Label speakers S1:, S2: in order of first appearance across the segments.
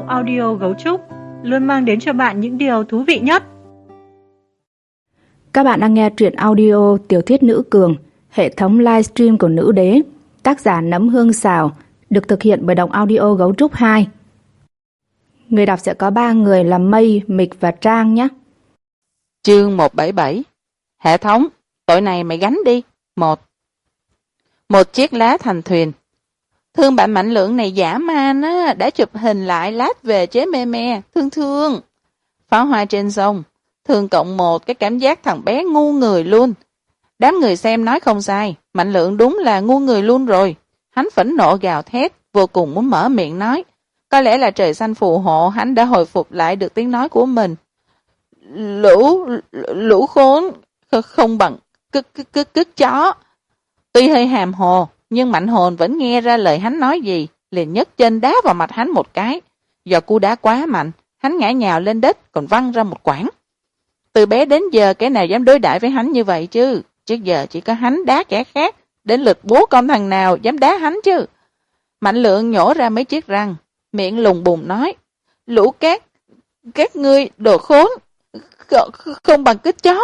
S1: audio Gấu Trúc luôn mang đến cho bạn những điều thú vị nhất.
S2: Các bạn đang nghe truyện audio Tiểu thuyết Nữ Cường, hệ thống livestream của Nữ Đế, tác giả Nấm Hương Xào, được thực hiện bởi Đọc Audio Gấu Trúc 2. Người đọc sẽ có 3 người là Mây, Mịch và Trang nhé.
S3: Chương 177. Hệ thống, tội này mày gánh đi. 1. Một chiếc lá thành thuyền. Thương bạn Mạnh Lượng này dã man á, đã chụp hình lại lát về chế me me, thương. Pháo hoa trên sông, thương cộng 1, cái cảm giác thằng bé ngu người luôn. Đám người xem nói không sai, Mạnh Lượng đúng là ngu người luôn rồi. Hắn phẫn nộ gào thét, vô cùng muốn mở miệng nói. Có lẽ là trời xanh phù hộ, hắn đã hồi phục lại được tiếng nói của mình. Lũ khốn, không bằng cứt chó. Tuy hơi hàm hồ, nhưng Mạnh Hồn vẫn nghe ra lời hắn nói gì, liền nhấc chân đá vào mặt hắn một cái. Do cú đá quá mạnh, hắn ngã nhào lên đất, còn văng ra một quãng. Từ bé đến giờ, kẻ nào dám đối đãi với hắn như vậy chứ? Trước giờ chỉ có hắn đá kẻ khác, đến lượt bố con thằng nào dám đá hắn chứ? Mạnh Lượng nhổ ra mấy chiếc răng, miệng lùng bùng nói, lũ các ngươi đồ khốn, không bằng cứt chó.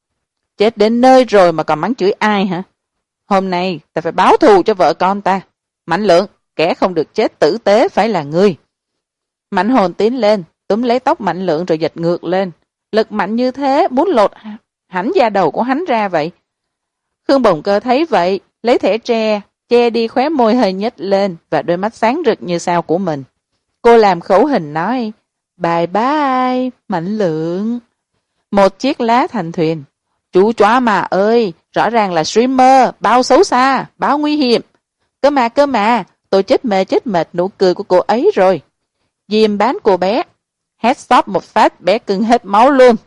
S3: Chết đến nơi rồi mà còn mắng chửi ai hả? Hôm nay ta phải báo thù cho vợ con ta. Mạnh Lượng, kẻ không được chết tử tế phải là ngươi. Mạnh Hồn tiến lên, túm lấy tóc Mạnh Lượng rồi giật ngược lên. Lực mạnh như thế, muốn lột hẳn da đầu của hắn ra vậy. Khương Bồng Cơ thấy vậy, lấy thẻ tre, che đi khóe môi hơi nhếch lên và đôi mắt sáng rực như sao của mình. Cô làm khẩu hình nói, bye bye, Mạnh Lượng. Một chiếc lá thành thuyền. Chú chó mà ơi, rõ ràng là streamer, bao xấu xa, bao nguy hiểm. Cơ mà, tôi chết mệt nụ cười của cô ấy rồi. Diêm bán cô bé. Headshot một phát bé cưng hết máu luôn.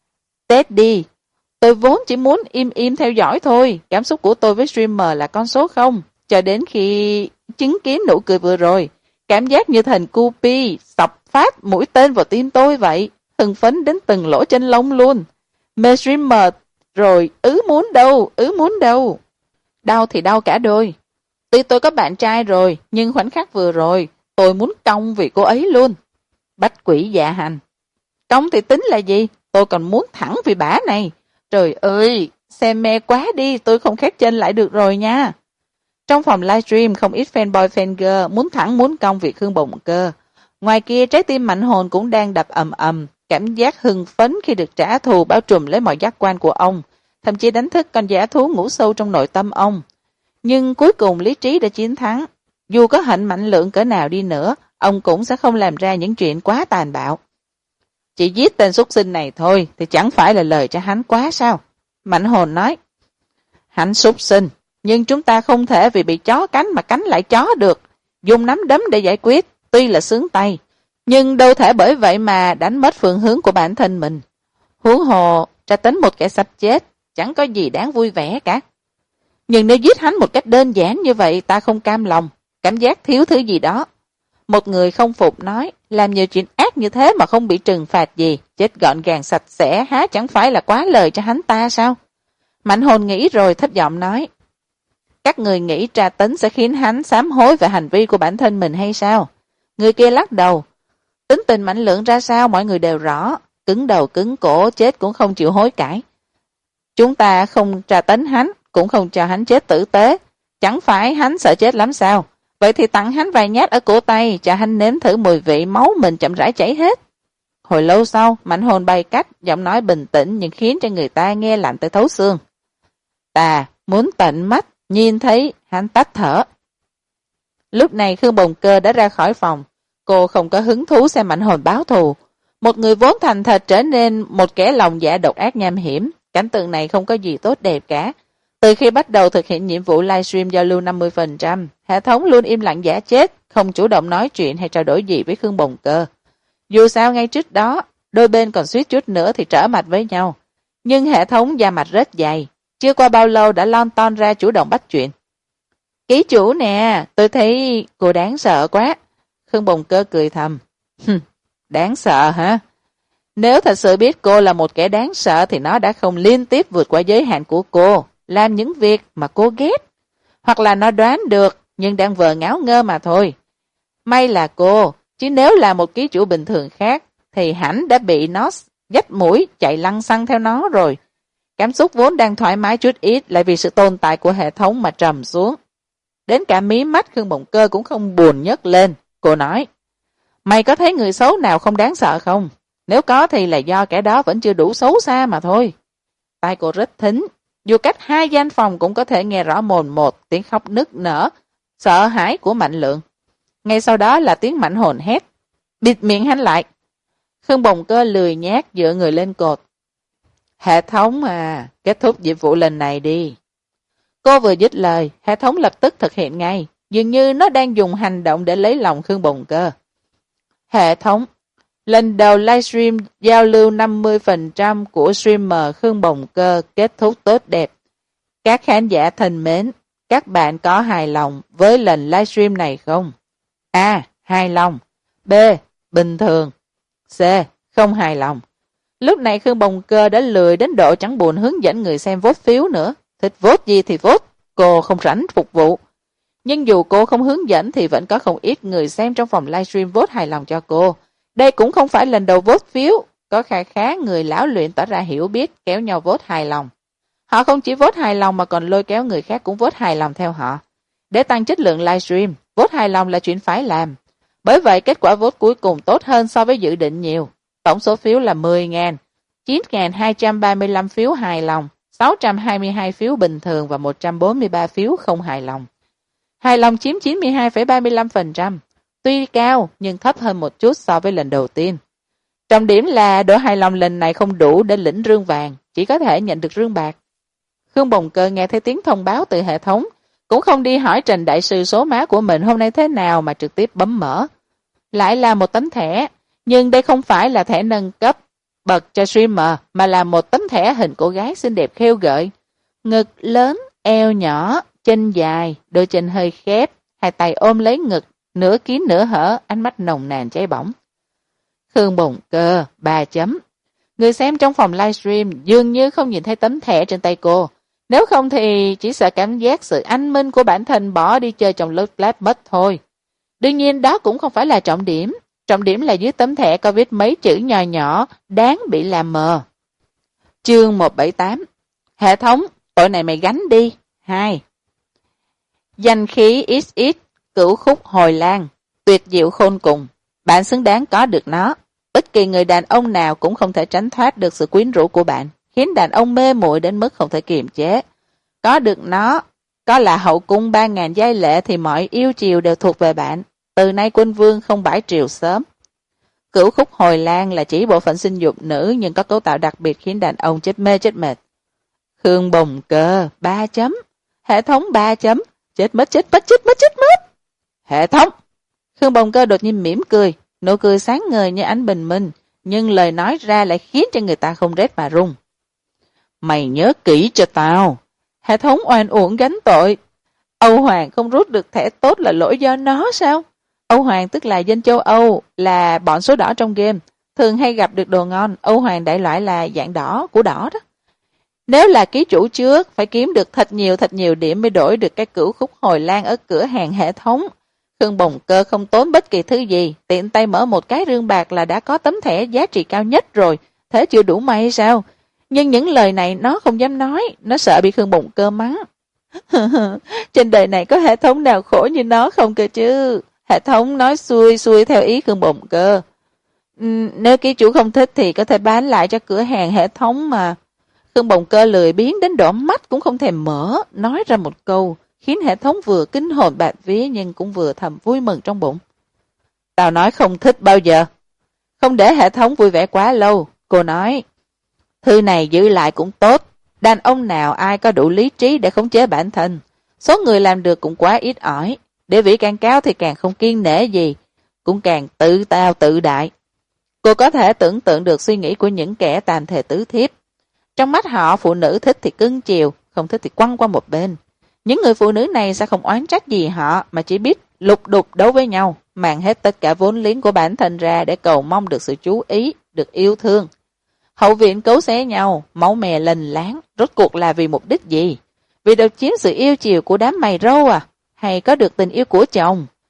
S3: Tết đi. Tôi vốn chỉ muốn im theo dõi thôi. Cảm xúc của tôi với streamer là con số 0. Cho đến khi chứng kiến nụ cười vừa rồi. Cảm giác như thành Cupi sọc phát mũi tên vào tim tôi vậy. Hưng phấn đến từng lỗ chân lông luôn. Mê streamer rồi muốn đâu. Đau thì đau cả đôi. Tuy tôi có bạn trai rồi, nhưng khoảnh khắc vừa rồi, tôi muốn cong vì cô ấy luôn. Bách quỷ dạ hành. Cong thì tính là gì? Tôi còn muốn thẳng vì bả này. Trời ơi, xem mê quá đi, tôi không khép chân lại được rồi nha. Trong phòng livestream không ít fanboy fangirl muốn thẳng muốn cong vì Khương Bồng Cơ. Ngoài kia trái tim Mạnh Hồn cũng đang đập ầm, cảm giác hưng phấn khi được trả thù bao trùm lấy mọi giác quan của ông, thậm chí đánh thức con dã thú ngủ sâu trong nội tâm ông. Nhưng cuối cùng lý trí đã chiến thắng. Dù có hận Mạnh Lượng cỡ nào đi nữa, ông cũng sẽ không làm ra những chuyện quá tàn bạo. Chỉ giết tên súc sinh này thôi thì chẳng phải là lời cho hắn quá sao? Mạnh Hồn nói, hắn súc sinh, nhưng chúng ta không thể vì bị chó cắn mà cắn lại chó được. Dùng nắm đấm để giải quyết, tuy là sướng tay, nhưng đâu thể bởi vậy mà đánh mất phương hướng của bản thân mình. Huống hồ, tra tấn một kẻ sắp chết, chẳng có gì đáng vui vẻ cả. Nhưng nếu giết hắn một cách đơn giản như vậy, ta không cam lòng, cảm giác thiếu thứ gì đó. Một người không phục nói, làm nhiều chuyện ác như thế mà không bị trừng phạt gì, chết gọn gàng sạch sẽ, há chẳng phải là quá lời cho hắn ta sao? Mạnh Hồn nghĩ rồi thấp giọng nói, các người nghĩ tra tấn sẽ khiến hắn sám hối về hành vi của bản thân mình hay sao? Người kia lắc đầu, tính tình Mạnh Lượng ra sao mọi người đều rõ, cứng đầu cứng cổ, chết cũng không chịu hối cải. Chúng ta không tra tấn hắn, cũng không cho hắn chết tử tế, chẳng phải hắn sợ chết lắm sao? Vậy thì tặng hắn vài nhát ở cổ tay, cho hắn nếm thử mùi vị máu mình chậm rãi chảy hết. Hồi lâu sau, Mạnh Hồn bày cách, giọng nói bình tĩnh nhưng khiến cho người ta nghe lạnh tới thấu xương. Ta muốn tận mắt nhìn thấy hắn tắt thở. Lúc này Khương Bồng Cơ đã ra khỏi phòng. Cô không có hứng thú xem Mạnh Hồn báo thù. Một người vốn thành thật trở nên một kẻ lòng dạ độc ác nham hiểm. Cảnh tượng này không có gì tốt đẹp cả. Từ khi bắt đầu thực hiện nhiệm vụ livestream giao lưu 50%, hệ thống luôn im lặng giả chết, không chủ động nói chuyện hay trao đổi gì với Khương Bồng Cơ. Dù sao ngay trước đó, đôi bên còn suýt chút nữa thì trở mặt với nhau. Nhưng hệ thống da mặt rất dày, chưa qua bao lâu đã lon ton ra chủ động bắt chuyện. Ký chủ nè, tôi thấy cô đáng sợ quá. Khương Bồng Cơ cười thầm. Đáng sợ hả? Nếu thật sự biết cô là một kẻ đáng sợ thì nó đã không liên tiếp vượt qua giới hạn của cô, làm những việc mà cô ghét. Hoặc là nó đoán được, nhưng đang vờ ngáo ngơ mà thôi. May là cô, Chứ nếu là một ký chủ bình thường khác, thì hẳn đã bị nó dắt mũi chạy lăng xăng theo nó rồi. Cảm xúc vốn đang thoải mái chút ít lại vì sự tồn tại của hệ thống mà trầm xuống. Đến cả mí mắt Khương Bồng Cơ cũng không buồn nhấc lên. Cô nói, mày có thấy người xấu nào không đáng sợ không? Nếu có thì là do kẻ đó vẫn chưa đủ xấu xa mà thôi. Tai cô rất thính, dù cách 2 gian phòng cũng có thể nghe rõ mồn một tiếng khóc nức nở, sợ hãi của Mạnh Lượng. Ngay sau đó là tiếng Mạnh Hồn hét, bịt miệng hắn lại. Khương Bồng Cơ lười nhác dựa người lên cột. Hệ thống à, kết thúc nhiệm vụ lần này đi. Cô vừa dứt lời, hệ thống lập tức thực hiện ngay, dường như nó đang dùng hành động để lấy lòng Khương Bồng Cơ. Hệ thống, lần đầu livestream giao lưu 50% của streamer Khương Bồng Cơ kết thúc tốt đẹp. Các khán giả thân mến, các bạn có hài lòng với lần livestream này không? A. Hài lòng. B. Bình thường. C. Không hài lòng. Lúc này Khương Bồng Cơ đã lười đến độ chẳng buồn hướng dẫn người xem vote phiếu nữa. Thích vote gì thì vote, cô không rảnh phục vụ. Nhưng dù cô không hướng dẫn thì vẫn có không ít người xem trong phòng livestream vote hài lòng cho cô. Đây cũng không phải lần đầu vote phiếu, có khá khá người lão luyện tỏ ra hiểu biết kéo nhau vote hài lòng. Họ không chỉ vote hài lòng mà còn lôi kéo người khác cũng vote hài lòng theo họ. Để tăng chất lượng livestream, vote hài lòng là chuyện phải làm. Bởi vậy kết quả vote cuối cùng tốt hơn so với dự định nhiều. Tổng số phiếu là 10.000, 9.235 phiếu hài lòng, 622 phiếu bình thường và 143 phiếu không hài lòng. Hài lòng chiếm 92,35%, tuy cao nhưng thấp hơn một chút so với lần đầu tiên. Trọng điểm là độ hài lòng lần này không đủ để lĩnh rương vàng, chỉ có thể nhận được rương bạc. Khương Bồng Cơ nghe thấy tiếng thông báo từ hệ thống, cũng không đi hỏi Trần Đại Sư số má của mình hôm nay thế nào mà trực tiếp bấm mở. Lại là một tấm thẻ, nhưng đây không phải là thẻ nâng cấp bậc cho streamer, mà là một tấm thẻ hình cô gái xinh đẹp khêu gợi. Ngực lớn, eo nhỏ, chân dài, đôi chân hơi khép, hai tay ôm lấy ngực, nửa kín nửa hở, ánh mắt nồng nàn cháy bỏng. Khương Bồng Cơ, 3 chấm. Người xem trong phòng livestream dường như không nhìn thấy tấm thẻ trên tay cô. Nếu không thì chỉ sợ cảm giác sự anh minh của bản thân bỏ đi chơi trong lớp lab mất thôi. Đương nhiên đó cũng không phải là trọng điểm. Trọng điểm là dưới tấm thẻ có viết mấy chữ nhỏ nhỏ, đáng bị làm mờ. Chương 178. Hệ thống, tội này mày gánh đi. 2. Danh khí XX, cửu khúc hồi lan, tuyệt diệu khôn cùng. Bạn xứng đáng có được nó. Bất kỳ người đàn ông nào cũng không thể tránh thoát được sự quyến rũ của bạn, khiến đàn ông mê muội đến mức không thể kiềm chế. Có được nó, có là hậu cung 3.000 giai lệ thì mọi yêu chiều đều thuộc về bạn. Từ nay quân vương không bãi triều sớm. Cửu khúc hồi lan là chỉ bộ phận sinh dục nữ nhưng có cấu tạo đặc biệt khiến đàn ông chết mê chết mệt. Khương Bồng Cơ, 3 chấm. Hệ thống 3 chấm. Chết mất, chết mất, chết mất, chết mất. Hệ thống. Khương Bồng Cơ đột nhiên mỉm cười, nụ cười sáng ngời như ánh bình minh, nhưng lời nói ra lại khiến cho người ta không rét mà run. Mày nhớ kỹ cho tao. Hệ thống oan uổng gánh tội. Âu Hoàng không rút được thẻ tốt là lỗi do nó sao? Âu Hoàng tức là dân châu Âu, là bọn số đỏ trong game. Thường hay gặp được đồ ngon, Âu Hoàng đại loại là dạng đỏ của đỏ đó. Nếu là ký chủ trước, phải kiếm được thật nhiều điểm mới đổi được cái cửu khúc hồi lan ở cửa hàng hệ thống. Khương Bồng Cơ không tốn bất kỳ thứ gì, tiện tay mở một cái rương bạc là đã có tấm thẻ giá trị cao nhất rồi. Thế chưa đủ may sao? Nhưng những lời này nó không dám nói, nó sợ bị Khương Bồng Cơ mắng. Trên đời này có hệ thống nào khổ như nó không cơ chứ? Hệ thống nói xuôi theo ý Khương Bồng Cơ. Nếu ký chủ không thích thì có thể bán lại cho cửa hàng hệ thống mà. Khương Bồng Cơ lười biếng đến đỏ mắt cũng không thèm mở, nói ra một câu, khiến hệ thống vừa kinh hồn bạt vía nhưng cũng vừa thầm vui mừng trong bụng. Tao nói không thích bao giờ. Không để hệ thống vui vẻ quá lâu, cô nói. Thư này giữ lại cũng tốt, đàn ông nào ai có đủ lý trí để khống chế bản thân. Số người làm được cũng quá ít ỏi, địa vị càng cao thì càng không kiêng nể gì, cũng càng tự tao tự đại. Cô có thể tưởng tượng được suy nghĩ của những kẻ tàn thể tứ thiếp. Trong mắt họ, phụ nữ thích thì cưng chiều, không thích thì quăng qua một bên. Những người phụ nữ này sẽ không oán trách gì họ, mà chỉ biết lục đục đấu với nhau, mang hết tất cả vốn liếng của bản thân ra để cầu mong được sự chú ý, được yêu thương. Hậu viện cấu xé nhau, máu me lênh láng, rốt cuộc là vì mục đích gì? Vì độc chiếm sự yêu chiều của đám mày râu à? Hay có được tình yêu của chồng?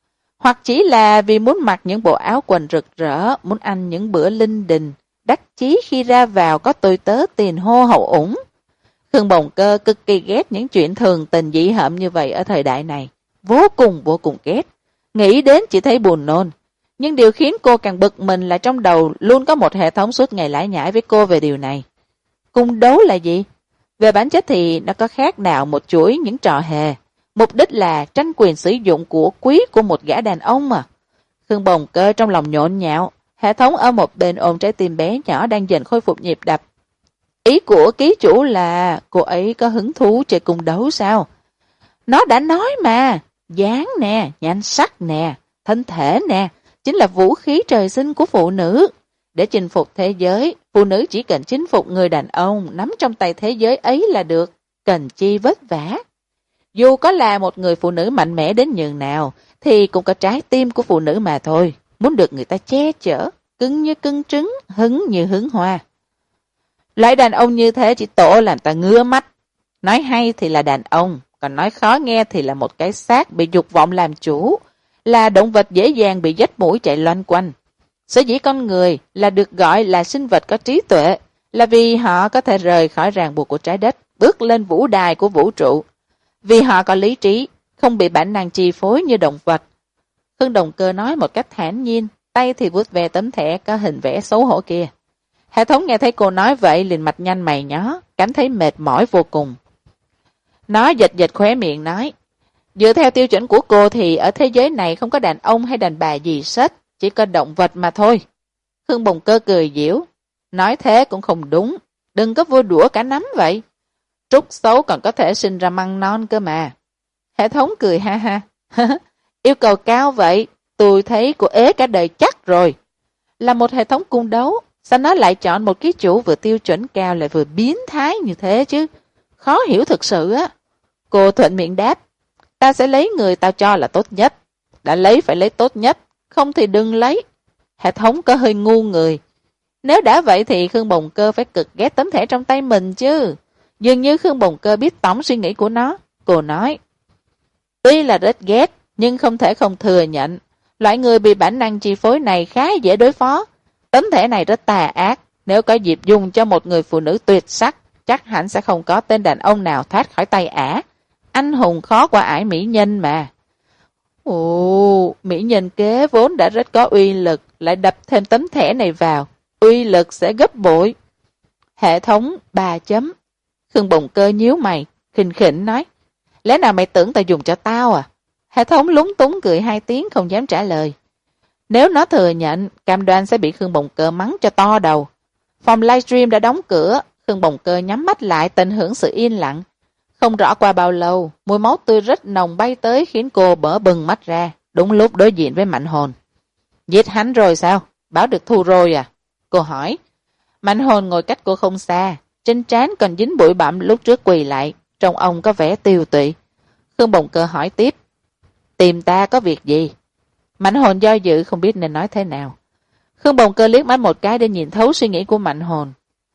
S3: hoặc chỉ là vì muốn mặc những bộ áo quần rực rỡ, muốn ăn những bữa linh đình, đắc chí khi ra vào có tôi tớ tiền hô hậu ủng. Khương Bồng Cơ cực kỳ ghét những chuyện thường tình dị hợm như vậy ở thời đại này, vô cùng ghét. Nghĩ đến chỉ thấy buồn nôn. Nhưng điều khiến cô càng bực mình là trong đầu luôn có một hệ thống suốt ngày lải nhải với cô về điều này. Cung đấu là gì? Về bản chất thì nó có khác nào một chuỗi những trò hề. Mục đích là tranh quyền sử dụng của quý của một gã đàn ông mà. Khương Bồng Cơ trong lòng nhộn nhạo, hệ thống ở một bên ôm trái tim bé nhỏ đang dần khôi phục nhịp đập. Ý của ký chủ là cô ấy có hứng thú chơi cung đấu sao? Nó đã nói mà, dáng nè, nhan sắc nè, thân thể nè, chính là vũ khí trời sinh của phụ nữ. Để chinh phục thế giới, phụ nữ chỉ cần chinh phục người đàn ông nắm trong tay thế giới ấy là được, cần chi vất vả. Dù có là một người phụ nữ mạnh mẽ đến nhường nào, thì cũng có trái tim của phụ nữ mà thôi, muốn được người ta che chở, cứng như cưng trứng, hứng như hứng hoa. Loại đàn ông như thế chỉ tổ làm ta ngứa mắt. Nói hay thì là đàn ông, còn nói khó nghe thì là một cái xác bị dục vọng làm chủ, là động vật dễ dàng bị dắt mũi chạy loanh quanh. Sở dĩ con người là được gọi là sinh vật có trí tuệ, là vì họ có thể rời khỏi ràng buộc của trái đất, bước lên vũ đài của vũ trụ. Vì họ có lý trí, không bị bản năng chi phối như động vật. Khương Đồng Cơ nói một cách thản nhiên, tay thì vuốt về tấm thẻ có hình vẽ xấu hổ kia. Hệ thống nghe thấy cô nói vậy liền mạch nhanh mày nhó, cảm thấy mệt mỏi vô cùng. Nó giật khóe miệng nói, dựa theo tiêu chuẩn của cô thì ở thế giới này không có đàn ông hay đàn bà gì hết, chỉ có động vật mà thôi. Khương Bồng Cơ cười giễu, nói thế cũng không đúng, đừng có vui đũa cả nắm vậy. Trúc xấu còn có thể sinh ra măng non cơ mà. Hệ thống cười ha ha, yêu cầu cao vậy, tôi thấy cô ế cả đời chắc rồi. Là một hệ thống cung đấu, sao nó lại chọn một ký chủ vừa tiêu chuẩn cao lại vừa biến thái như thế chứ? Khó hiểu thực sự á. Cô thuận miệng đáp, ta sẽ lấy người tao cho là tốt nhất. Đã lấy phải lấy tốt nhất, không thì đừng lấy. Hệ thống có hơi ngu người. Nếu đã vậy thì Khương Bồng Cơ phải cực ghét tấm thẻ trong tay mình chứ. Dường như Khương Bồng Cơ biết tổng suy nghĩ của nó. Cô nói, tuy là rất ghét, nhưng không thể không thừa nhận. Loại người bị bản năng chi phối này khá dễ đối phó. Tấm thẻ này rất tà ác. Nếu có dịp dùng cho một người phụ nữ tuyệt sắc, chắc hẳn sẽ không có tên đàn ông nào thoát khỏi tay ả. Anh hùng khó qua ải mỹ nhân mà. Ồ, mỹ nhân kế vốn đã rất có uy lực, lại đập thêm tấm thẻ này vào. Uy lực sẽ gấp bội. Hệ thống 3 chấm. Khương Bồng Cơ nhíu mày, khinh khỉnh nói, lẽ nào mày tưởng tao dùng cho tao à? Hệ thống lúng túng cười 2 tiếng không dám trả lời. Nếu nó thừa nhận, cam đoan sẽ bị Khương Bồng Cơ mắng cho to đầu. Phòng livestream đã đóng cửa, Khương Bồng Cơ nhắm mắt lại tận hưởng sự yên lặng. Không rõ qua bao lâu, mùi máu tươi rất nồng bay tới khiến cô mở bừng mắt ra, đúng lúc đối diện với Mạnh Hồn. Giết hắn rồi sao? Báo được thù rồi à? Cô hỏi. Mạnh Hồn ngồi cách cô không xa, trên trán còn dính bụi bặm lúc trước quỳ lại, trông ông có vẻ tiêu tụy. Khương Bồng Cơ hỏi tiếp, tìm ta có việc gì? Mạnh Hồn do dự không biết nên nói thế nào. Khương Bồng Cơ liếc mắt một cái để nhìn thấu suy nghĩ của Mạnh Hồn.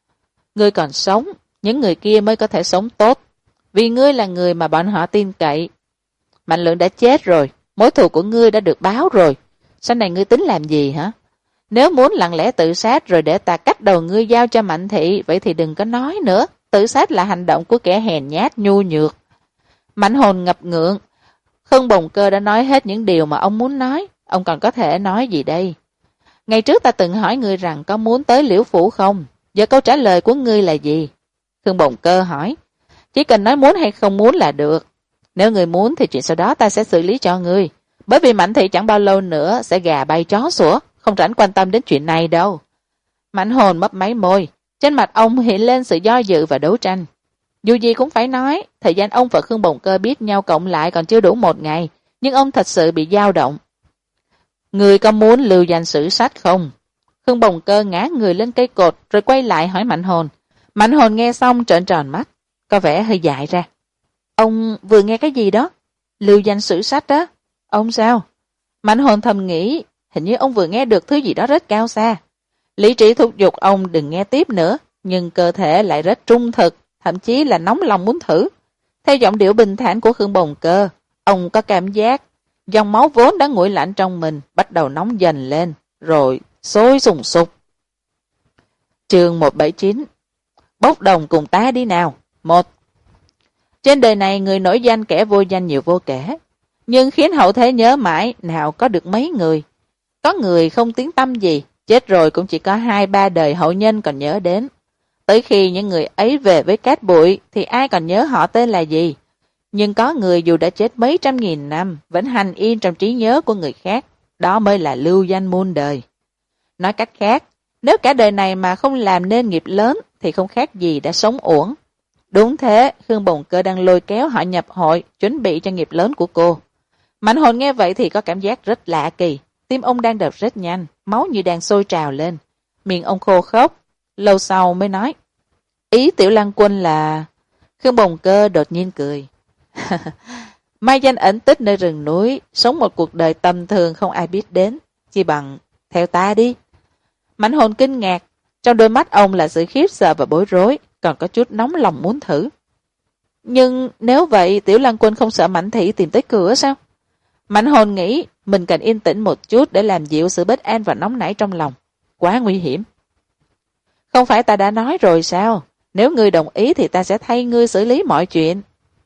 S3: Ngươi còn sống, những người kia mới có thể sống tốt, vì ngươi là người mà bọn họ tin cậy. Mạnh Lượng đã chết rồi, mối thù của ngươi đã được báo rồi, sau này ngươi tính làm gì hả? Nếu muốn lặng lẽ tự sát rồi để ta cắt đầu ngươi giao cho Mạnh Thị, vậy thì đừng có nói nữa, tự sát là hành động của kẻ hèn nhát nhu nhược. Mạnh Hồn ngập ngượng. Khương Bồng Cơ đã nói hết những điều mà ông muốn nói, ông còn có thể nói gì đây? Ngày trước ta từng hỏi ngươi rằng có muốn tới Liễu Phủ không? Giờ câu trả lời của ngươi là gì? Khương Bồng Cơ hỏi. Chỉ cần nói muốn hay không muốn là được. Nếu ngươi muốn thì chuyện sau đó ta sẽ xử lý cho ngươi. Bởi vì Mạnh Thị chẳng bao lâu nữa sẽ gà bay chó sủa, không rảnh quan tâm đến chuyện này đâu. Mạnh Hồn mấp máy môi, trên mặt ông hiện lên sự do dự và đấu tranh. Dù gì cũng phải nói, thời gian ông và Khương Bồng Cơ biết nhau cộng lại còn chưa đủ 1 ngày, nhưng ông thật sự bị dao động. Ngươi có muốn lưu danh sử sách không? Khương Bồng Cơ ngã người lên cây cột rồi quay lại hỏi Mạnh Hồn. Mạnh Hồn nghe xong trợn tròn mắt, có vẻ hơi dại ra. Ông vừa nghe cái gì đó? Lưu danh sử sách đó. Ông sao? Mạnh Hồn thầm nghĩ, hình như ông vừa nghe được thứ gì đó rất cao xa. Lý trí thúc giục ông đừng nghe tiếp nữa, nhưng cơ thể lại rất trung thực, thậm chí là nóng lòng muốn thử. Theo giọng điệu bình thản của Khương Bồng Cơ, ông có cảm giác Dòng máu vốn đã nguội lạnh trong mình bắt đầu nóng dần lên, rồi sôi sùng sục. Chương 179. Bốc đồng cùng ta đi nào. 1. Trên đời này người nổi danh kẻ vô danh nhiều vô kể, nhưng khiến hậu thế nhớ mãi nào có được mấy người. Có người không tiếng tăm gì, chết rồi cũng chỉ có 2-3 đời hậu nhân còn nhớ đến. Tới khi những người ấy về với cát bụi thì ai còn nhớ họ tên là gì. Nhưng có người dù đã chết mấy trăm nghìn năm vẫn hành in trong trí nhớ của người khác. Đó mới là lưu danh muôn đời. Nói cách khác, nếu cả đời này mà không làm nên nghiệp lớn thì không khác gì đã sống uổng. Đúng thế, Khương Bồng Cơ đang lôi kéo họ nhập hội, chuẩn bị cho nghiệp lớn của cô. Mạnh Hồn nghe vậy thì có cảm giác rất lạ kỳ. Tim ông đang đập rất nhanh, máu như đang sôi trào lên. Miệng ông khô khốc, lâu sau mới nói. Ý Tiểu Lăng Quân là... Khương Bồng Cơ đột nhiên cười. Mai danh ẩn tích nơi rừng núi, sống một cuộc đời tầm thường không ai biết đến. Chỉ bằng, theo ta đi. Mạnh Hồn kinh ngạc, trong đôi mắt ông là sự khiếp sợ và bối rối, còn có chút nóng lòng muốn thử. Nhưng nếu vậy Tiểu Lăng Quân không sợ Mạnh Thị tìm tới cửa sao? Mạnh Hồn nghĩ mình cần yên tĩnh một chút để làm dịu sự bất an và nóng nảy trong lòng. Quá nguy hiểm. Không phải ta đã nói rồi sao? Nếu ngươi đồng ý thì ta sẽ thay ngươi xử lý mọi chuyện.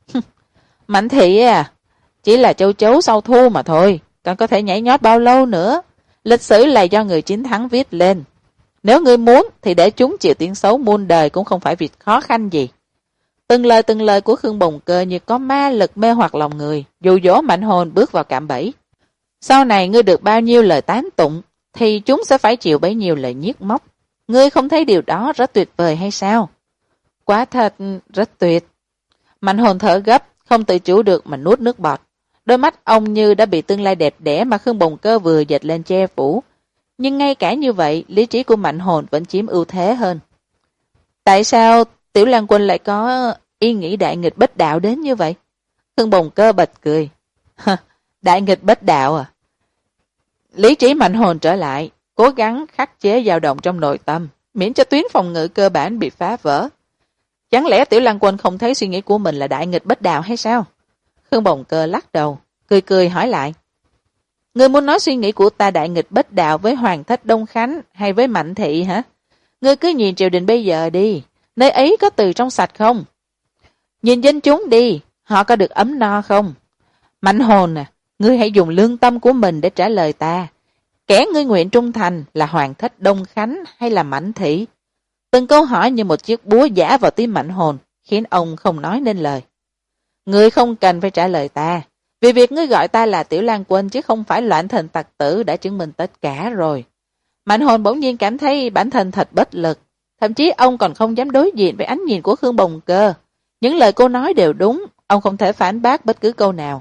S3: Mạnh Thị à, chỉ là châu chấu sau thu mà thôi, còn có thể nhảy nhót bao lâu nữa. Lịch sử là do người chiến thắng viết lên. Nếu ngươi muốn thì để chúng chịu tiếng xấu muôn đời cũng không phải việc khó khăn gì. Từng lời của Khương Bồng Cơ như có ma lực mê hoặc lòng người, dụ dỗ Mạnh Hồn bước vào cạm bẫy. Sau này ngươi được bao nhiêu lời tán tụng, thì chúng sẽ phải chịu bấy nhiêu lời nhiếc móc. Ngươi không thấy điều đó rất tuyệt vời hay sao? Quả thật, rất tuyệt. Mạnh Hồn thở gấp, không tự chủ được mà nuốt nước bọt. Đôi mắt ông như đã bị tương lai đẹp đẽ mà Khương Bồng Cơ vừa dệt lên che phủ. Nhưng ngay cả như vậy, lý trí của Mạnh Hồn vẫn chiếm ưu thế hơn. Tại sao Tiểu Lan Quân lại có ý nghĩ đại nghịch bất đạo đến như vậy? Khương Bồng Cơ bật cười. Đại nghịch bất đạo à? Lý trí Mạnh Hồn trở lại, cố gắng khắc chế dao động trong nội tâm, miễn cho tuyến phòng ngự cơ bản bị phá vỡ. Chẳng lẽ Tiểu Lan Quân không thấy suy nghĩ của mình là đại nghịch bất đạo hay sao? Khương Bồng Cơ lắc đầu, cười hỏi lại. Ngươi muốn nói suy nghĩ của ta đại nghịch bất đạo với Hoàng Thất Đông Khánh hay với Mạnh Thị hả? Ngươi cứ nhìn triều đình bây giờ đi, nơi ấy có từ trong sạch không? Nhìn dân chúng đi, họ có được ấm no không? Mạnh Hồn à, ngươi hãy dùng lương tâm của mình để trả lời ta. Kẻ ngươi nguyện trung thành là Hoàng Thất Đông Khánh hay là Mạnh Thị? Từng câu hỏi như một chiếc búa giã vào tim Mạnh Hồn, khiến ông không nói nên lời. Ngươi không cần phải trả lời ta, vì việc ngươi gọi ta là Tiểu Lan Quân chứ không phải Loạn Thần Tặc Tử đã chứng minh tất cả rồi. Mạnh Hồn bỗng nhiên cảm thấy bản thân thật bất lực, thậm chí ông còn không dám đối diện với ánh nhìn của Khương Bồng Cơ. Những lời cô nói đều đúng, ông không thể phản bác bất cứ câu nào.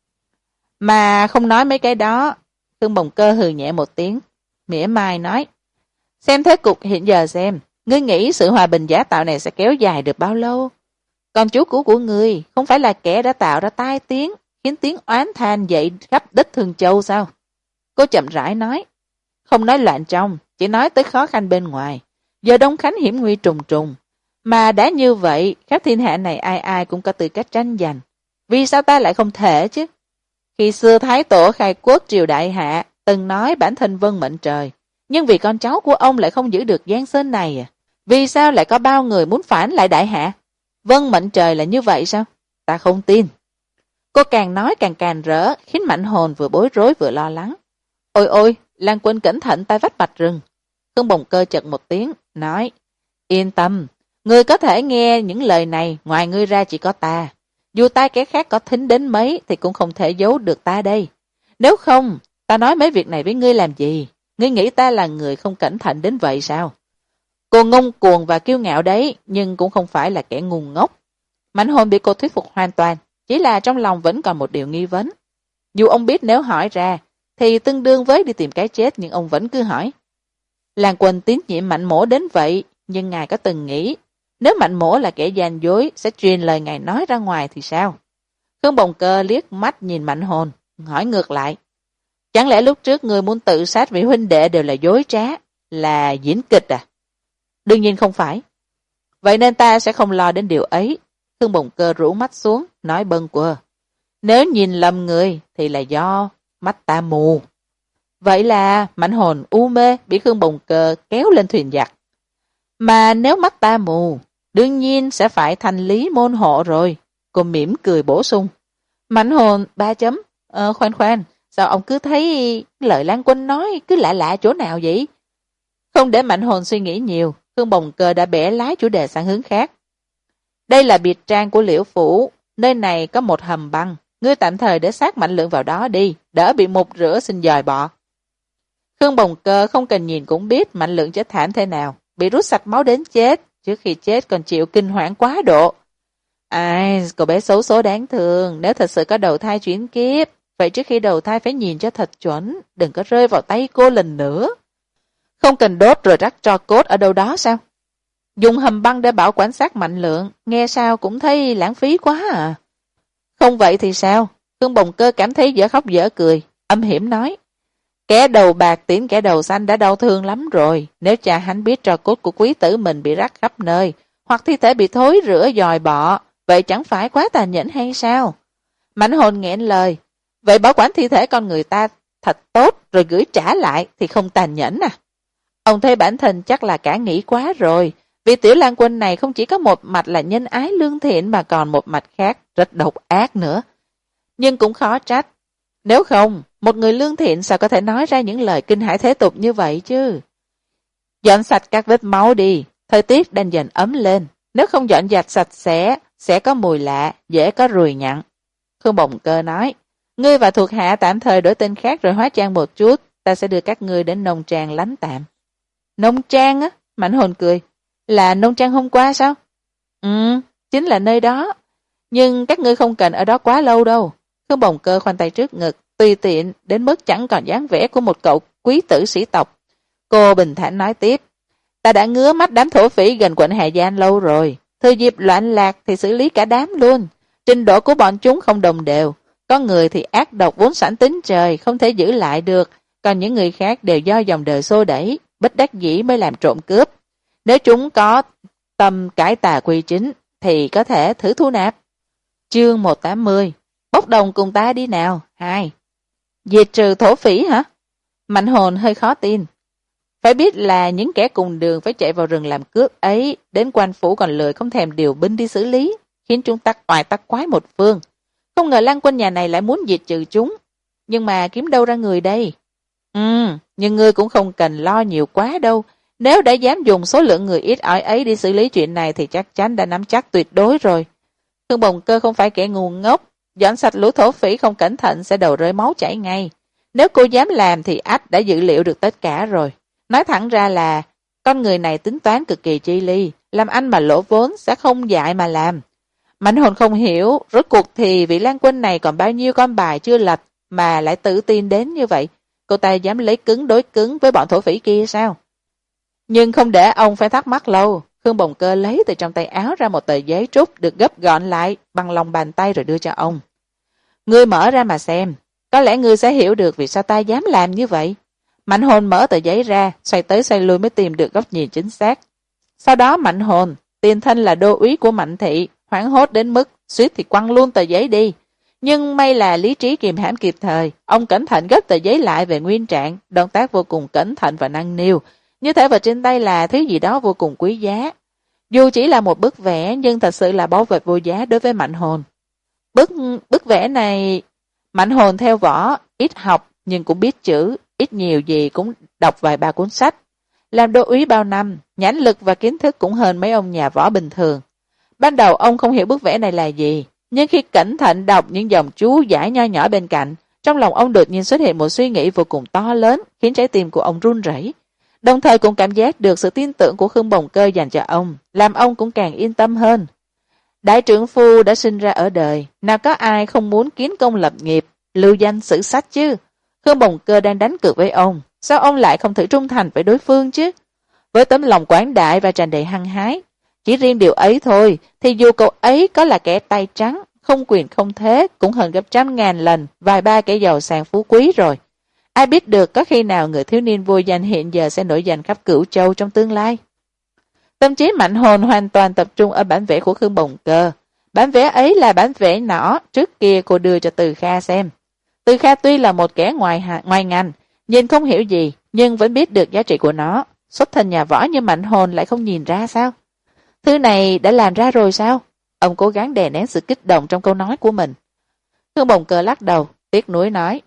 S3: Mà không nói mấy cái đó, Khương Bồng Cơ hừ nhẹ một tiếng, mỉa mai nói, xem thế cục hiện giờ xem, ngươi nghĩ sự hòa bình giả tạo này sẽ kéo dài được bao lâu? Còn chú cũ của ngươi không phải là kẻ đã tạo ra tai tiếng, khiến tiếng oán than dậy khắp đất Thường Châu sao? Cô chậm rãi nói, không nói loạn trong, chỉ nói tới khó khăn bên ngoài. Giờ Đông Khánh hiểm nguy trùng trùng, mà đã như vậy, khắp thiên hạ này ai ai cũng có tư cách tranh giành. Vì sao ta lại không thể chứ? Khi xưa Thái Tổ khai quốc triều đại hạ, từng nói bản thân vâng mệnh trời, nhưng vì con cháu của ông lại không giữ được giang sơn này à? Vì sao lại có bao người muốn phản lại đại hạ? Vâng mệnh trời là như vậy sao? Ta không tin. Cô càng nói càng càn rỡ, khiến Mạnh Hồn vừa bối rối vừa lo lắng. Ôi ôi, Lan Quân cẩn thận tay vách bạch rừng. Khương Bồng Cơ chật một tiếng, nói, yên tâm, ngươi có thể nghe những lời này, ngoài ngươi ra chỉ có ta. Dù tai kẻ khác có thính đến mấy thì cũng không thể giấu được ta đây. Nếu không, ta nói mấy việc này với ngươi làm gì? Ngươi nghĩ ta là người không cẩn thận đến vậy sao? Cô ngông cuồng và kiêu ngạo đấy, nhưng cũng không phải là kẻ ngu ngốc. Mạnh Hồn bị cô thuyết phục hoàn toàn, chỉ là trong lòng vẫn còn một điều nghi vấn. Dù ông biết nếu hỏi ra, thì tương đương với đi tìm cái chết, nhưng ông vẫn cứ hỏi. Lan Quân tín nhiệm Mạnh Mỗ đến vậy, nhưng ngài có từng nghĩ, nếu Mạnh Mỗ là kẻ gian dối, sẽ truyền lời ngài nói ra ngoài thì sao? Khương Bồng Cơ liếc mắt nhìn Mạnh Hồn, hỏi ngược lại. Chẳng lẽ lúc trước người muốn tự sát vì huynh đệ đều là dối trá, là diễn kịch à? Đương nhiên không phải. Vậy nên ta sẽ không lo đến điều ấy. Khương Bồng Cơ rũ mắt xuống, nói bâng quơ. Nếu nhìn lầm người thì là do mắt ta mù. Vậy là Mạnh Hồn u mê bị Khương Bồng Cơ kéo lên thuyền giặc. Mà nếu mắt ta mù, đương nhiên sẽ phải thành lý môn hộ rồi. Cô mỉm cười bổ sung. Mạnh Hồn 3 chấm. Khoan, sao ông cứ thấy lời Lan Quân nói cứ lạ lạ chỗ nào vậy? Không để Mạnh Hồn suy nghĩ nhiều, Khương Bồng Cơ đã bẻ lái chủ đề sang hướng khác. Đây là biệt trang của Liễu Phủ, nơi này có một hầm băng, ngươi tạm thời để xác Mạnh Lượng vào đó đi, đỡ bị mục rửa xin dòi bọ. Khương Bồng Cơ không cần nhìn cũng biết Mạnh Lượng chết thảm thế nào, bị rút sạch máu đến chết, trước khi chết còn chịu kinh hoảng quá độ. Ai, cô bé xấu số đáng thương, nếu thật sự có đầu thai chuyển kiếp, vậy trước khi đầu thai phải nhìn cho thật chuẩn, đừng có rơi vào tay cô lần nữa. Không cần đốt rồi rắc tro cốt ở đâu đó sao? Dùng hầm băng để bảo quản xác Mạnh Lượng, nghe sao cũng thấy lãng phí quá à. Không vậy thì sao? Khương Bồng Cơ cảm thấy dở khóc dở cười, âm hiểm nói. Kẻ đầu bạc tiễn kẻ đầu xanh đã đau thương lắm rồi, nếu cha hắn biết tro cốt của quý tử mình bị rắc khắp nơi, hoặc thi thể bị thối rữa dòi bọ, vậy chẳng phải quá tàn nhẫn hay sao? Mạnh Hồn nghẹn lời, vậy bảo quản thi thể con người ta thật tốt rồi gửi trả lại thì không tàn nhẫn à? Ông thấy bản thân chắc là cả nghĩ quá rồi, vì Tiểu Lan Quân này không chỉ có một mặt là nhân ái lương thiện mà còn một mặt khác rất độc ác nữa. Nhưng cũng khó trách. Nếu không, một người lương thiện sao có thể nói ra những lời kinh hãi thế tục như vậy chứ? Dọn sạch các vết máu đi, thời tiết đang dần ấm lên. Nếu không dọn dẹp sạch sẽ có mùi lạ, dễ có ruồi nhặn. Khương Bồng Cơ nói, ngươi và thuộc hạ tạm thời đổi tên khác rồi hóa trang một chút, ta sẽ đưa các ngươi đến nông trang lánh tạm. Nông trang á? Mạnh Hồn cười. Là nông trang hôm qua sao? Chính là nơi đó. Nhưng các ngươi không cần ở đó quá lâu đâu. Khương Bồng Cơ khoanh tay trước ngực, tùy tiện đến mức chẳng còn dáng vẻ của một cậu quý tử sĩ tộc. Cô bình thản nói tiếp. Ta đã ngứa mắt đám thổ phỉ gần quận Hà Giang lâu rồi. Thời dịp loạn lạc thì xử lý cả đám luôn. Trình độ của bọn chúng không đồng đều. Có người thì ác độc vốn sẵn tính trời, không thể giữ lại được. Còn những người khác đều do dòng đời xô đẩy, bất đắc dĩ mới làm trộm cướp. Nếu chúng có tâm cải tà quy chính, thì có thể thử thu nạp. Chương 180. Bốc đồng cùng ta đi nào. 2. Diệt trừ thổ phỉ hả? Mạnh Hồn hơi khó tin. Phải biết là những kẻ cùng đường phải chạy vào rừng làm cướp ấy, đến quan phủ còn lười không thèm điều binh đi xử lý, khiến chúng tắc oai tắc quái một phương. Không ngờ Lan Quân nhà này lại muốn diệt trừ chúng. Nhưng mà kiếm đâu ra người đây? Nhưng ngươi cũng không cần lo nhiều quá đâu. Nếu đã dám dùng số lượng người ít ỏi ấy đi xử lý chuyện này thì chắc chắn đã nắm chắc tuyệt đối rồi. Khương Bồng Cơ không phải kẻ ngu ngốc, dọn sạch lũ thổ phỉ không cẩn thận sẽ đầu rơi máu chảy ngay. Nếu cô dám làm thì ắt đã dự liệu được tất cả rồi. Nói thẳng ra là con người này tính toán cực kỳ chi ly, làm ăn mà lỗ vốn sẽ không dại mà làm. Mạnh Hồn không hiểu, rốt cuộc thì vị Lan Quân này còn bao nhiêu con bài chưa lật mà lại tự tin đến như vậy. Cô ta dám lấy cứng đối cứng với bọn thổ phỉ kia sao? Nhưng không để ông phải thắc mắc lâu, Khương Bồng Cơ lấy từ trong tay áo ra một tờ giấy trúc được gấp gọn lại bằng lòng bàn tay rồi đưa cho ông. Ngươi mở ra mà xem, có lẽ ngươi sẽ hiểu được vì sao ta dám làm như vậy. Mạnh Hồn mở tờ giấy ra, xoay tới xoay lui mới tìm được góc nhìn chính xác. Sau đó Mạnh Hồn, tiền thân là đô úy của Mạnh Thị, hoảng hốt đến mức suýt thì quăng luôn tờ giấy đi. Nhưng may là lý trí kiềm hãm kịp thời, ông cẩn thận gấp tờ giấy lại về nguyên trạng, động tác vô cùng cẩn thận và nâng niu, như thể vào trên tay là thứ gì đó vô cùng quý giá. Dù chỉ là một bức vẽ nhưng thật sự là báu vật vô giá đối với Mạnh Hồn. Bức vẽ này, Mạnh Hồn theo võ, ít học nhưng cũng biết chữ, ít nhiều gì cũng đọc vài ba cuốn sách. Làm đô úy bao năm, nhãn lực và kiến thức cũng hơn mấy ông nhà võ bình thường. Ban đầu ông không hiểu bức vẽ này là gì, nhưng khi cẩn thận đọc những dòng chú giải nho nhỏ bên cạnh, trong lòng ông đột nhiên xuất hiện một suy nghĩ vô cùng to lớn, khiến trái tim của ông run rẩy. Đồng thời cũng cảm giác được sự tin tưởng của Khương Bồng Cơ dành cho ông, làm ông cũng càng yên tâm hơn. Đại trượng phu đã sinh ra ở đời, nào có ai không muốn kiến công lập nghiệp, lưu danh sử sách chứ? Khương Bồng Cơ đang đánh cược với ông, sao ông lại không thử trung thành với đối phương chứ? Với tấm lòng quảng đại và tràn đầy hăng hái, chỉ riêng điều ấy thôi, thì dù cậu ấy có là kẻ tay trắng, không quyền không thế, cũng hơn gấp trăm ngàn lần vài ba kẻ giàu sang phú quý rồi. Ai biết được có khi nào người thiếu niên vô danh hiện giờ sẽ nổi danh khắp Cửu Châu trong tương lai. Tâm trí Mạnh Hồn hoàn toàn tập trung ở bản vẽ của Khương Bồng Cơ. Bản vẽ ấy là bản vẽ nhỏ trước kia cô đưa cho Từ Kha xem. Từ Kha tuy là một kẻ ngoài ngành, nhìn không hiểu gì, nhưng vẫn biết được giá trị của nó. Xuất thân nhà võ như Mạnh Hồn lại không nhìn ra sao? Thứ này đã làm ra rồi sao? Ông cố gắng đè nén sự kích động trong câu nói của mình. Khương Bồng Cơ lắc đầu, tiếc nuối nói.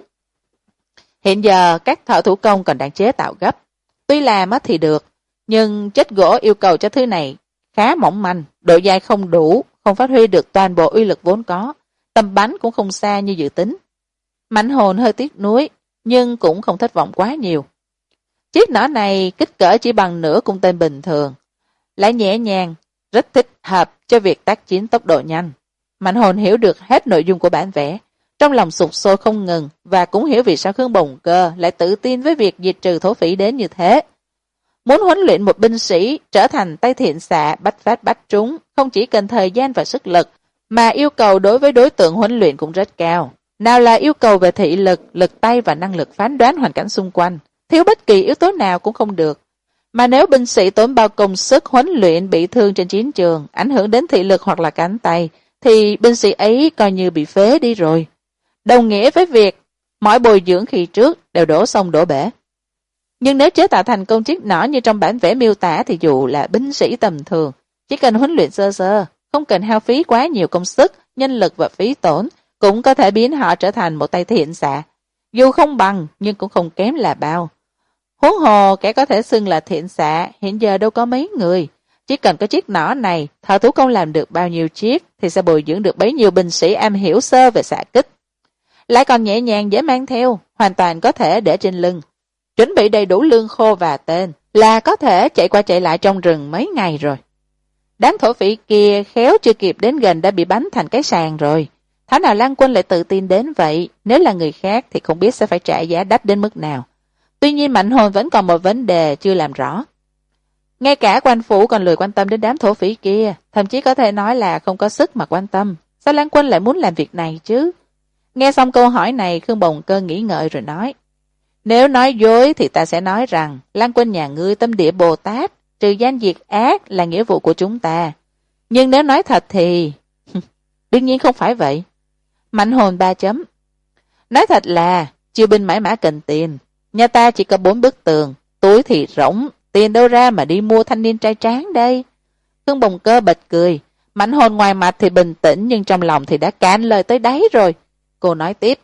S3: Hiện giờ các thợ thủ công còn đang chế tạo gấp. Tuy làm thì được, nhưng chất gỗ yêu cầu cho thứ này khá mỏng manh, độ dai không đủ, không phát huy được toàn bộ uy lực vốn có. Tầm bắn cũng không xa như dự tính. Mạnh Hồn hơi tiếc nuối, nhưng cũng không thất vọng quá nhiều. Chiếc nỏ này kích cỡ chỉ bằng nửa cung tên bình thường, lại nhẹ nhàng, rất thích hợp cho việc tác chiến tốc độ nhanh. Mạnh Hồn hiểu được hết nội dung của bản vẽ, trong lòng sục sôi không ngừng và cũng hiểu vì sao Khương Bồng Cơ lại tự tin với việc diệt trừ thổ phỉ đến như thế. Muốn huấn luyện một binh sĩ trở thành tay thiện xạ bách phát bách trúng, không chỉ cần thời gian và sức lực, mà yêu cầu đối với đối tượng huấn luyện cũng rất cao. Nào là yêu cầu về thị lực, lực tay và năng lực phán đoán hoàn cảnh xung quanh, thiếu bất kỳ yếu tố nào cũng không được. Mà nếu binh sĩ tốn bao công sức huấn luyện bị thương trên chiến trường, ảnh hưởng đến thị lực hoặc là cánh tay, thì binh sĩ ấy coi như bị phế đi rồi. Đồng nghĩa với việc mọi bồi dưỡng khi trước đều đổ sông đổ bể. Nhưng nếu chế tạo thành công chiếc nỏ như trong bản vẽ miêu tả thì dù là binh sĩ tầm thường, chỉ cần huấn luyện sơ sơ, không cần hao phí quá nhiều công sức, nhân lực và phí tổn, cũng có thể biến họ trở thành một tay thiện xạ. Dù không bằng nhưng cũng không kém là bao. Huống hồ kẻ có thể xưng là thiện xạ hiện giờ đâu có mấy người. Chỉ cần có chiếc nỏ này, thợ thủ công làm được bao nhiêu chiếc thì sẽ bồi dưỡng được bấy nhiêu binh sĩ am hiểu sơ về xạ kích. Lại còn nhẹ nhàng dễ mang theo, hoàn toàn có thể để trên lưng. Chuẩn bị đầy đủ lương khô và tên là có thể chạy qua chạy lại trong rừng mấy ngày rồi. Đám thổ phỉ kia khéo chưa kịp đến gần đã bị bắn thành cái sàn rồi. Thảo nào Lan Quân lại tự tin đến vậy, nếu là người khác thì không biết sẽ phải trả giá đắt đến mức nào. Tuy nhiên Mạnh Hồn vẫn còn một vấn đề chưa làm rõ. Ngay cả quan phủ còn lười quan tâm đến đám thổ phỉ kia, thậm chí có thể nói là không có sức mà quan tâm. Sao Lan Quân lại muốn làm việc này chứ? Nghe xong câu hỏi này, Khương Bồng Cơ nghĩ ngợi rồi nói. Nếu nói dối thì ta sẽ nói rằng Lan Quân nhà ngươi tâm địa Bồ Tát, trừ gian diệt ác là nghĩa vụ của chúng ta. Nhưng nếu nói thật thì... đương nhiên không phải vậy. Mạnh Hồn 3 chấm. Nói thật là chiêu binh mãi mã cần tiền. Nhà ta chỉ có 4 bức tường, túi thì rỗng, tiền đâu ra mà đi mua thanh niên trai tráng đây. Khương Bồng Cơ bật cười. Mạnh Hồn ngoài mặt thì bình tĩnh nhưng trong lòng thì đã cạn lời tới đáy rồi. Cô nói tiếp.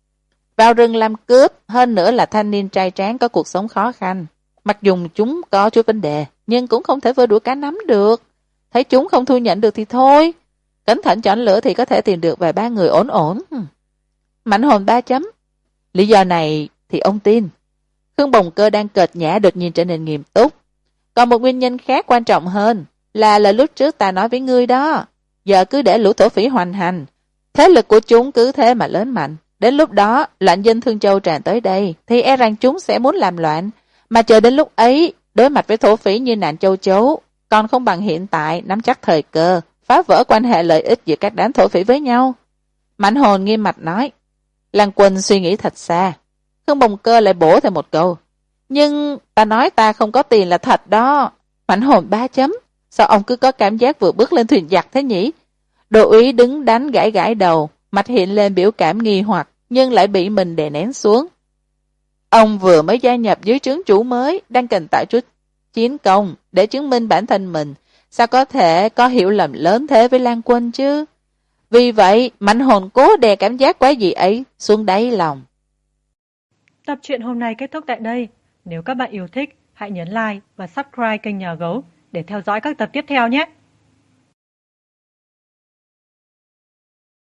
S3: Vào rừng làm cướp, hơn nữa là thanh niên trai tráng có cuộc sống khó khăn. Mặc dù chúng có chút vấn đề, nhưng cũng không thể vơ đũa cá nắm được. Thấy chúng không thu nhận được thì thôi. Cẩn thận chọn lựa thì có thể tìm được vài ba người ổn ổn. Mạnh Hồn 3 chấm. Lý do này thì ông tin. Khương Bồng Cơ đang cợt nhã đột nhiên trở nên nghiêm túc. Còn một nguyên nhân khác quan trọng hơn là lời lúc trước ta nói với ngươi đó. Giờ cứ để lũ thổ phỉ hoành hành. Thế lực của chúng cứ thế mà lớn mạnh. Đến lúc đó, loạn dân Thương Châu tràn tới đây, thì e rằng chúng sẽ muốn làm loạn. Mà chờ đến lúc ấy, đối mặt với thổ phỉ như nạn châu chấu, còn không bằng hiện tại nắm chắc thời cơ, phá vỡ quan hệ lợi ích giữa các đám thổ phỉ với nhau. Mạnh Hồn nghiêm mặt nói. Lan Quân suy nghĩ thật xa. Khương Bồng Cơ lại bổ thêm một câu. Nhưng ta nói ta không có tiền là thật đó. Mạnh Hồn 3 chấm. Sao ông cứ có cảm giác vừa bước lên thuyền giặc thế nhỉ? Đô úy đứng đánh gãi gãi đầu, mặt hiện lên biểu cảm nghi hoặc, nhưng lại bị mình đè nén xuống. Ông vừa mới gia nhập dưới trướng chủ mới, đang cần tạo chút chiến công để chứng minh bản thân mình. Sao có thể có hiểu lầm lớn thế với Lan Quân chứ? Vì vậy, Mạnh Hồn cố đè cảm giác quái dị ấy xuống đáy lòng.
S1: Tập truyện hôm nay kết thúc tại đây. Nếu các bạn yêu thích, hãy nhấn like và subscribe kênh Nhà Gấu để theo dõi các tập tiếp theo nhé.